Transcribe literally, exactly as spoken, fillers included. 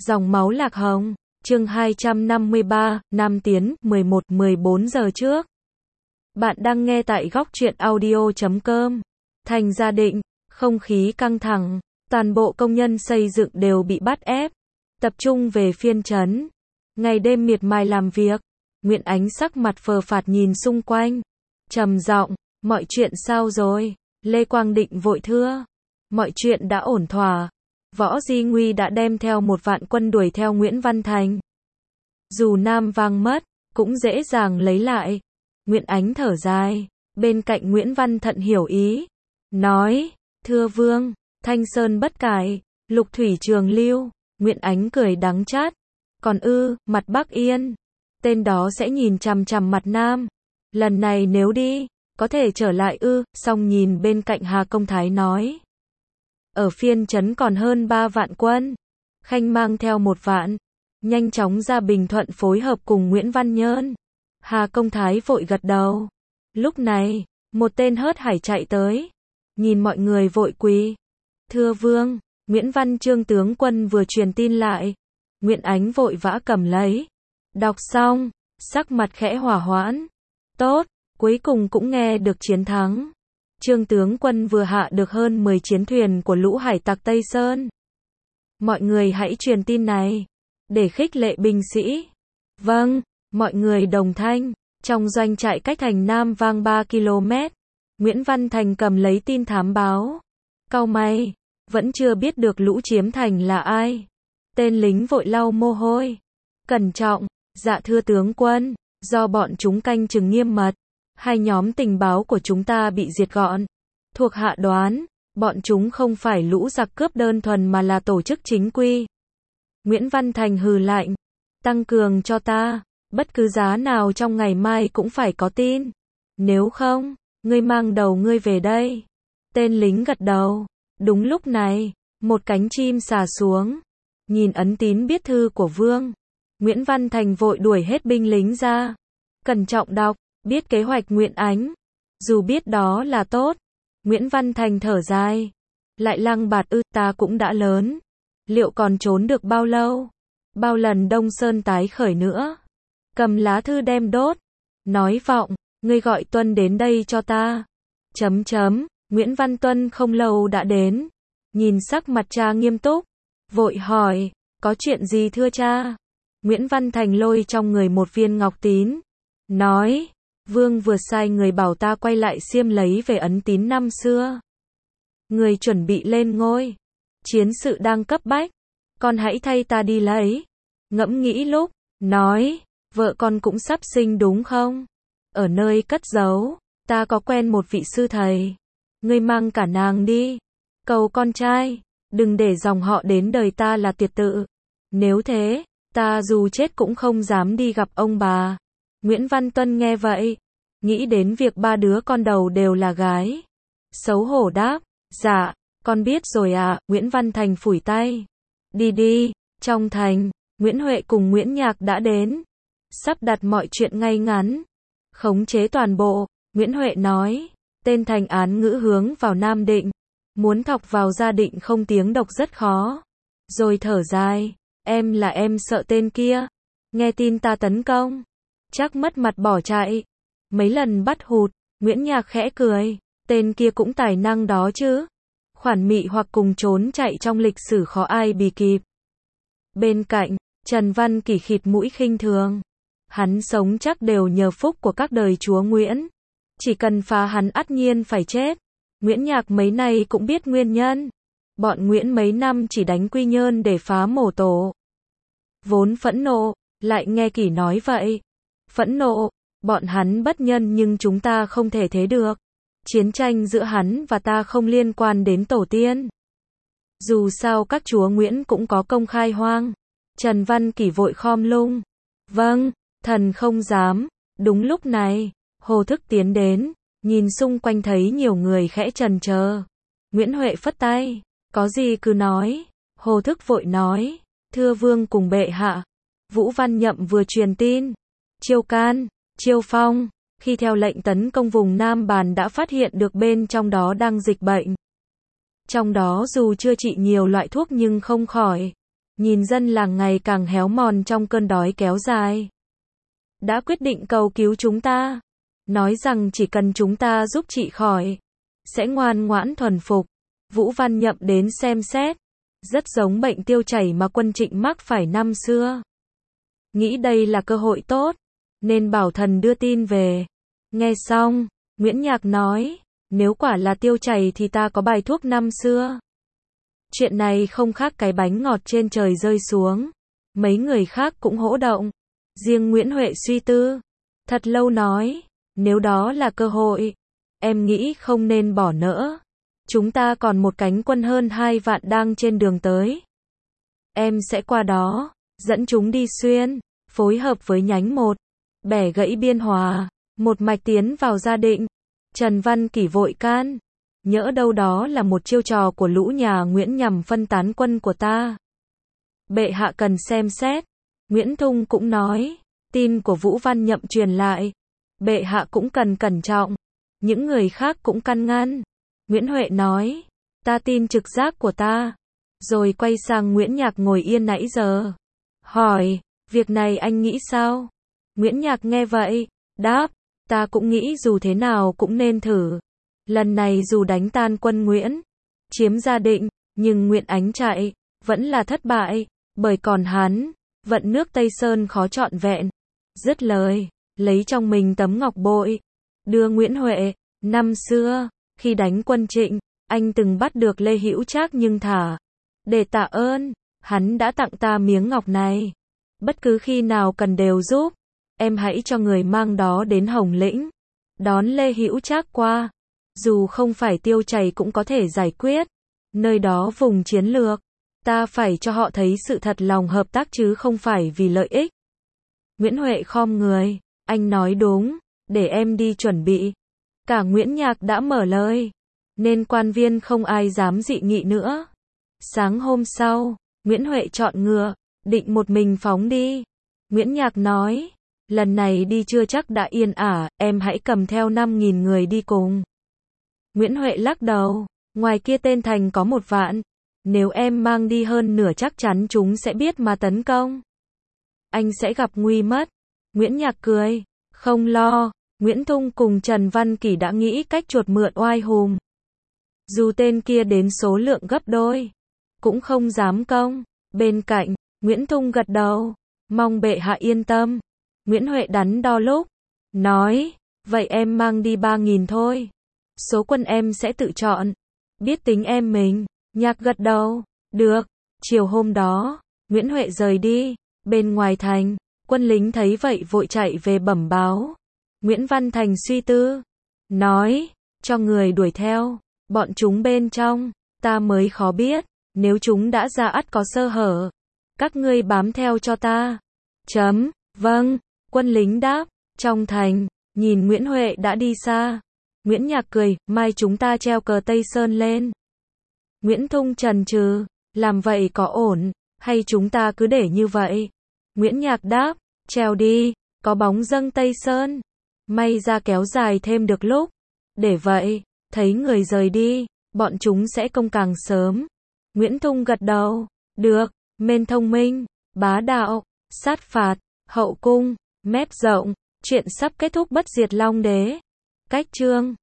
Dòng máu lạc hồng, chương hai trăm năm mươi ba, Nam Tiến, mười một mười bốn giờ trước. Bạn đang nghe tại góc truyện audio chấm com. Thành Gia Định, không khí căng thẳng, toàn bộ công nhân xây dựng đều bị bắt ép, tập trung về phiên trấn. Ngày đêm miệt mài làm việc, Nguyễn Ánh sắc mặt phờ phạt nhìn xung quanh, trầm giọng, mọi chuyện sao rồi? Lê Quang Định vội thưa, mọi chuyện đã ổn thỏa. Võ Di Nguy đã đem theo một vạn quân đuổi theo Nguyễn Văn Thành. Dù Nam Vang mất, cũng dễ dàng lấy lại. Nguyễn Ánh thở dài, bên cạnh Nguyễn Văn Thận hiểu ý, nói, thưa vương, Thanh Sơn bất cải, Lục Thủy trường lưu. Nguyễn Ánh cười đắng chát, còn ư, mặt Bắc Yên, tên đó sẽ nhìn chằm chằm mặt Nam. Lần này nếu đi, có thể trở lại ư? Xong nhìn bên cạnh Hà Công Thái nói, ở phiên trấn còn hơn ba vạn quân, Khanh mang theo một vạn, nhanh chóng ra Bình Thuận phối hợp cùng Nguyễn Văn Nhơn. Hà Công Thái vội gật đầu. Lúc này, một tên hớt hải chạy tới, nhìn mọi người vội quỳ, thưa vương, Nguyễn Văn Trương tướng quân vừa truyền tin lại. Nguyễn Ánh vội vã cầm lấy, đọc xong, sắc mặt khẽ hỏa hoãn, tốt, cuối cùng cũng nghe được chiến thắng. Trương tướng quân vừa hạ được hơn mười chiến thuyền của lũ hải tặc Tây Sơn. Mọi người hãy truyền tin này, để khích lệ binh sĩ. Vâng, mọi người đồng thanh. Trong doanh trại cách thành Nam Vang ba ki lô mét, Nguyễn Văn Thành cầm lấy tin thám báo. Cau mày, vẫn chưa biết được lũ chiếm thành là ai. Tên lính vội lau mồ hôi. Cẩn trọng, dạ thưa tướng quân, do bọn chúng canh chừng nghiêm mật, hai nhóm tình báo của chúng ta bị diệt gọn. Thuộc hạ đoán, bọn chúng không phải lũ giặc cướp đơn thuần mà là tổ chức chính quy. Nguyễn Văn Thành hừ lạnh, tăng cường cho ta, bất cứ giá nào trong ngày mai cũng phải có tin. Nếu không, ngươi mang đầu ngươi về đây. Tên lính gật đầu. Đúng lúc này, một cánh chim xà xuống. Nhìn ấn tín biết thư của vương, Nguyễn Văn Thành vội đuổi hết binh lính ra. Cẩn trọng đọc, biết kế hoạch Nguyễn Ánh. Dù biết đó là tốt, Nguyễn Văn Thành thở dài. Lại lăng bạt ư, ta cũng đã lớn. Liệu còn trốn được bao lâu? Bao lần Đông Sơn tái khởi nữa? Cầm lá thư đem đốt. Nói vọng, ngươi gọi Tuân đến đây cho ta. Chấm chấm, Nguyễn Văn Tuân không lâu đã đến. Nhìn sắc mặt cha nghiêm túc, vội hỏi, có chuyện gì thưa cha? Nguyễn Văn Thành lôi trong người một viên ngọc tín. Nói, vương vừa sai người bảo ta quay lại xiêm lấy về ấn tín năm xưa. Người chuẩn bị lên ngôi. Chiến sự đang cấp bách. Con hãy thay ta đi lấy. Ngẫm nghĩ lúc, nói, vợ con cũng sắp sinh đúng không? Ở nơi cất giấu, ta có quen một vị sư thầy. Ngươi mang cả nàng đi. Cầu con trai, đừng để dòng họ đến đời ta là tuyệt tự. Nếu thế, ta dù chết cũng không dám đi gặp ông bà. Nguyễn Văn Tuân nghe vậy, nghĩ đến việc ba đứa con đầu đều là gái. Xấu hổ đáp, dạ, con biết rồi ạ. Nguyễn Văn Thành phủi tay. Đi đi. Trong thành, Nguyễn Huệ cùng Nguyễn Nhạc đã đến. Sắp đặt mọi chuyện ngay ngắn. Khống chế toàn bộ, Nguyễn Huệ nói. Tên Thành án ngữ hướng vào Nam Định. Muốn thọc vào Gia Định không tiếng độc rất khó. Rồi thở dài. Em là em sợ tên kia. Nghe tin ta tấn công, chắc mất mặt bỏ chạy. Mấy lần bắt hụt, Nguyễn Nhạc khẽ cười. Tên kia cũng tài năng đó chứ. Khoản mị hoặc cùng trốn chạy trong lịch sử khó ai bì kịp. Bên cạnh, Trần Văn Kỳ khịt mũi khinh thường. Hắn sống chắc đều nhờ phúc của các đời chúa Nguyễn. Chỉ cần phá hắn ắt nhiên phải chết. Nguyễn Nhạc mấy nay cũng biết nguyên nhân. Bọn Nguyễn mấy năm chỉ đánh Quy Nhơn để phá mổ tổ. Vốn phẫn nộ, lại nghe Kỳ nói vậy. Phẫn nộ, bọn hắn bất nhân nhưng chúng ta không thể thế được. Chiến tranh giữa hắn và ta không liên quan đến tổ tiên. Dù sao các chúa Nguyễn cũng có công khai hoang. Trần Văn Kỳ vội khom lung. Vâng, thần không dám. Đúng lúc này, Hồ Thức tiến đến, nhìn xung quanh thấy nhiều người khẽ chần chờ. Nguyễn Huệ phất tay, có gì cứ nói. Hồ Thức vội nói, thưa vương cùng bệ hạ, Vũ Văn Nhậm vừa truyền tin. Chiêu Can, Chiêu Phong, khi theo lệnh tấn công vùng Nam Bàn đã phát hiện được bên trong đó đang dịch bệnh. Trong đó dù chưa trị nhiều loại thuốc nhưng không khỏi. nhìn dân làng ngày càng héo mòn trong cơn đói kéo dài. Đã quyết định cầu cứu chúng ta, nói rằng chỉ cần chúng ta giúp chị khỏi, sẽ ngoan ngoãn thuần phục. Vũ Văn Nhậm đến xem xét, rất giống bệnh tiêu chảy mà quân Trịnh mắc phải năm xưa. Nghĩ đây là cơ hội tốt, nên bảo thần đưa tin về. Nghe xong, Nguyễn Nhạc nói, nếu quả là tiêu chảy thì ta có bài thuốc năm xưa. Chuyện này không khác cái bánh ngọt trên trời rơi xuống. Mấy người khác cũng hỗ động. Riêng Nguyễn Huệ suy tư. Thật lâu nói, nếu đó là cơ hội, em nghĩ không nên bỏ nỡ. Chúng ta còn một cánh quân hơn hai vạn đang trên đường tới. Em sẽ qua đó, dẫn chúng đi xuyên, phối hợp với nhánh một, bẻ gãy Biên Hòa, một mạch tiến vào Gia Định. Trần Văn Kỷ vội can. Nhỡ đâu đó là một chiêu trò của lũ nhà Nguyễn nhằm phân tán quân của ta. Bệ hạ cần xem xét. Nguyễn Thung cũng nói, tin của Vũ Văn Nhậm truyền lại. Bệ hạ cũng cần cẩn trọng. Những người khác cũng căn ngăn. Nguyễn Huệ nói, ta tin trực giác của ta. Rồi quay sang Nguyễn Nhạc ngồi yên nãy giờ. Hỏi, việc này anh nghĩ sao? Nguyễn Nhạc nghe vậy, đáp, ta cũng nghĩ dù thế nào cũng nên thử. Lần này dù đánh tan quân Nguyễn, chiếm Gia Định, nhưng Nguyễn Ánh chạy, vẫn là thất bại, bởi còn hắn, vận nước Tây Sơn khó trọn vẹn. Dứt lời, lấy trong mình tấm ngọc bội, đưa Nguyễn Huệ. Năm xưa, khi đánh quân Trịnh, anh từng bắt được Lê Hữu Trác nhưng thả. Để tạ ơn, hắn đã tặng ta miếng ngọc này. Bất cứ khi nào cần đều giúp, em hãy cho người mang đó đến Hồng Lĩnh, đón Lê Hữu Trác qua. Dù không phải tiêu chảy cũng có thể giải quyết. Nơi đó vùng chiến lược, ta phải cho họ thấy sự thật lòng hợp tác chứ không phải vì lợi ích. Nguyễn Huệ khom người, anh nói đúng, để em đi chuẩn bị. Cả Nguyễn Nhạc đã mở lời, nên quan viên không ai dám dị nghị nữa. Sáng hôm sau, Nguyễn Huệ chọn ngựa, định một mình phóng đi. Nguyễn Nhạc nói, lần này đi chưa chắc đã yên ả, em hãy cầm theo năm nghìn người đi cùng. Nguyễn Huệ lắc đầu, ngoài kia tên thành có một vạn, nếu em mang đi hơn nửa chắc chắn chúng sẽ biết mà tấn công. Anh sẽ gặp nguy mất. Nguyễn Nhạc cười, không lo. Nguyễn Thung cùng Trần Văn Kỷ đã nghĩ cách chuột mượn oai hùm. Dù tên kia đến số lượng gấp đôi, cũng không dám công. Bên cạnh, Nguyễn Thung gật đầu, mong bệ hạ yên tâm. Nguyễn Huệ đắn đo lúc, nói, vậy em mang đi ba nghìn thôi. Số quân em sẽ tự chọn. Biết tính em mình. Nhạc gật đầu, được. Chiều hôm đó, Nguyễn Huệ rời đi. Bên ngoài thành, quân lính thấy vậy vội chạy về bẩm báo. Nguyễn Văn Thành suy tư, nói, cho người đuổi theo. Bọn chúng bên trong, ta mới khó biết. Nếu chúng đã ra ắt có sơ hở, các ngươi bám theo cho ta. Chấm, vâng. Quân lính đáp. Trong thành, nhìn Nguyễn Huệ đã đi xa, Nguyễn Nhạc cười, mai chúng ta treo cờ Tây Sơn lên. Nguyễn Thung chần chừ, làm vậy có ổn, hay chúng ta cứ để như vậy? Nguyễn Nhạc đáp, treo đi, có bóng dâng Tây Sơn. May ra kéo dài thêm được lúc. Để vậy, thấy người rời đi, bọn chúng sẽ công càng sớm. Nguyễn Thung gật đầu, được, men thông minh, bá đạo, sát phạt, hậu cung, mép rộng, chuyện sắp kết thúc bất diệt Long Đế. Cách chương